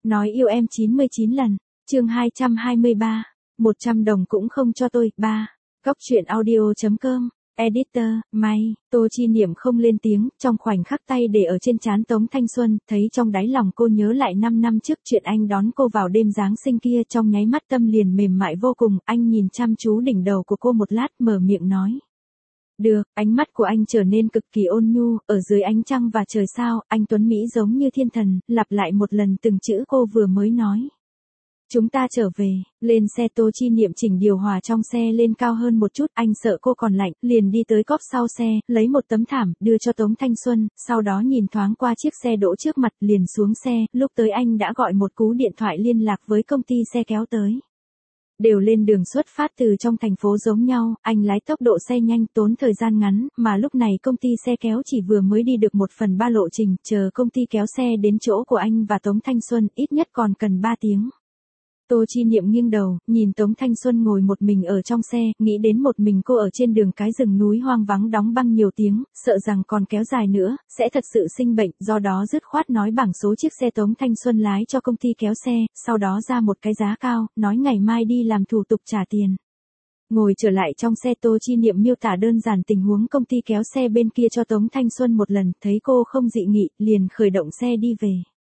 Nói yêu em 99 lần. Chương 223. 100 đồng cũng không cho tôi. 3. Góc truyện audio.com. Editor, May, Tô Chi Niệm không lên tiếng, trong khoảnh khắc tay để ở trên trán Tống Thanh Xuân, thấy trong đáy lòng cô nhớ lại 5 năm trước chuyện anh đón cô vào đêm Giáng sinh kia, trong nháy mắt tâm liền mềm mại vô cùng, anh nhìn chăm chú đỉnh đầu của cô một lát mở miệng nói. Được, ánh mắt của anh trở nên cực kỳ ôn nhu, ở dưới ánh trăng và trời sao, anh tuấn Mỹ giống như thiên thần, lặp lại một lần từng chữ cô vừa mới nói. Chúng ta trở về, lên xe. Tô Chi Niệm chỉnh điều hòa trong xe lên cao hơn một chút, anh sợ cô còn lạnh, liền đi tới cốp sau xe, lấy một tấm thảm, đưa cho Tống Thanh Xuân, sau đó nhìn thoáng qua chiếc xe đỗ trước mặt, liền xuống xe, lúc tới anh đã gọi một cú điện thoại liên lạc với công ty xe kéo tới. Đều lên đường xuất phát từ trong thành phố giống nhau, anh lái tốc độ xe nhanh tốn thời gian ngắn, mà lúc này công ty xe kéo chỉ vừa mới đi được 1/3 lộ trình, chờ công ty kéo xe đến chỗ của anh và Tống Thanh Xuân, ít nhất còn cần 3 tiếng. Tô Chi Niệm nghiêng đầu, nhìn Tống Thanh Xuân ngồi một mình ở trong xe, nghĩ đến một mình cô ở trên đường cái rừng núi hoang vắng đóng băng nhiều tiếng, sợ rằng còn kéo dài nữa, sẽ thật sự sinh bệnh, do đó dứt khoát nói bảng số chiếc xe Tống Thanh Xuân lái cho công ty kéo xe, sau đó ra một cái giá cao, nói ngày mai đi làm thủ tục trả tiền. Ngồi trở lại trong xe, Tô Chi Niệm miêu tả đơn giản tình huống công ty kéo xe bên kia cho Tống Thanh Xuân một lần, thấy cô không dị nghị, liền khởi động xe đi về.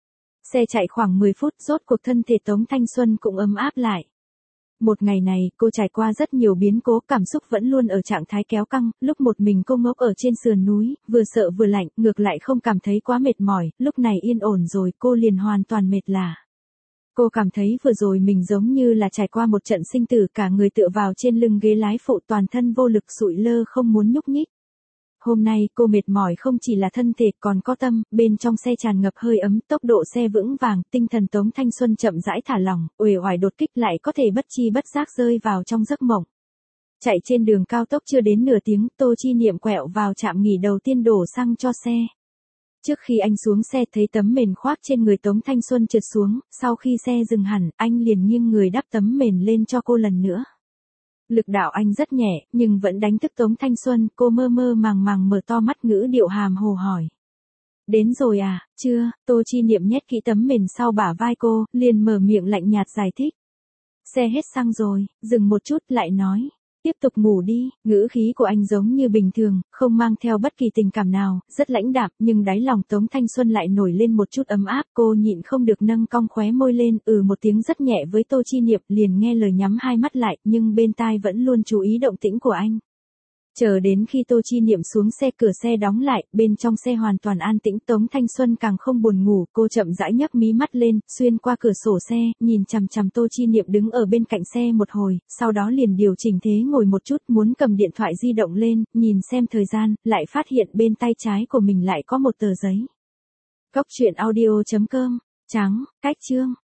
Xe chạy khoảng 10 phút, rốt cuộc thân thể Tống Thanh Xuân cũng ấm áp lại. Một ngày này, cô trải qua rất nhiều biến cố, cảm xúc vẫn luôn ở trạng thái kéo căng, lúc một mình cô ngốc ở trên sườn núi, vừa sợ vừa lạnh, ngược lại không cảm thấy quá mệt mỏi, lúc này yên ổn rồi, cô liền hoàn toàn mệt lả. Cô cảm thấy vừa rồi mình giống như là trải qua một trận sinh tử, cả người tựa vào trên lưng ghế lái phụ, toàn thân vô lực sụi lơ không muốn nhúc nhích. Hôm nay cô mệt mỏi không chỉ là thân thể còn có tâm, bên trong xe tràn ngập hơi ấm, tốc độ xe vững vàng, tinh thần Tống Thanh Xuân chậm rãi thả lỏng, uể oải đột kích lại có thể bất chi bất giác rơi vào trong giấc mộng. Chạy trên đường cao tốc chưa đến nửa tiếng, Tô Chi Niệm quẹo vào trạm nghỉ đầu tiên đổ xăng cho xe. Trước khi anh xuống xe thấy tấm mền khoác trên người Tống Thanh Xuân trượt xuống, sau khi xe dừng hẳn, anh liền nghiêng người đắp tấm mền lên cho cô lần nữa. Lực đạo anh rất nhẹ, nhưng vẫn đánh thức Tống Thanh Xuân, cô mơ mơ màng màng mở to mắt ngữ điệu hàm hồ hỏi. Đến rồi à, chưa? Tô Chi Niệm nhét kỹ tấm mền sau bả vai cô, liền mở miệng lạnh nhạt giải thích. Xe hết xăng rồi, dừng một chút lại nói. Tiếp tục ngủ đi, ngữ khí của anh giống như bình thường, không mang theo bất kỳ tình cảm nào, rất lãnh đạm, nhưng đáy lòng Tống Thanh Xuân lại nổi lên một chút ấm áp, cô nhịn không được nâng cong khóe môi lên, một tiếng rất nhẹ với Tô Chi Niệm, liền nghe lời nhắm hai mắt lại, nhưng bên tai vẫn luôn chú ý động tĩnh của anh. Chờ đến khi Tô Chi Niệm xuống xe, cửa xe đóng lại, bên trong xe hoàn toàn an tĩnh, Tống Thanh Xuân càng không buồn ngủ, cô chậm rãi nhấc mí mắt lên, xuyên qua cửa sổ xe, nhìn chằm chằm Tô Chi Niệm đứng ở bên cạnh xe một hồi, sau đó liền điều chỉnh thế ngồi một chút, muốn cầm điện thoại di động lên, nhìn xem thời gian, lại phát hiện bên tay trái của mình lại có một tờ giấy. Góc truyện audio.com, trắng, cách chương.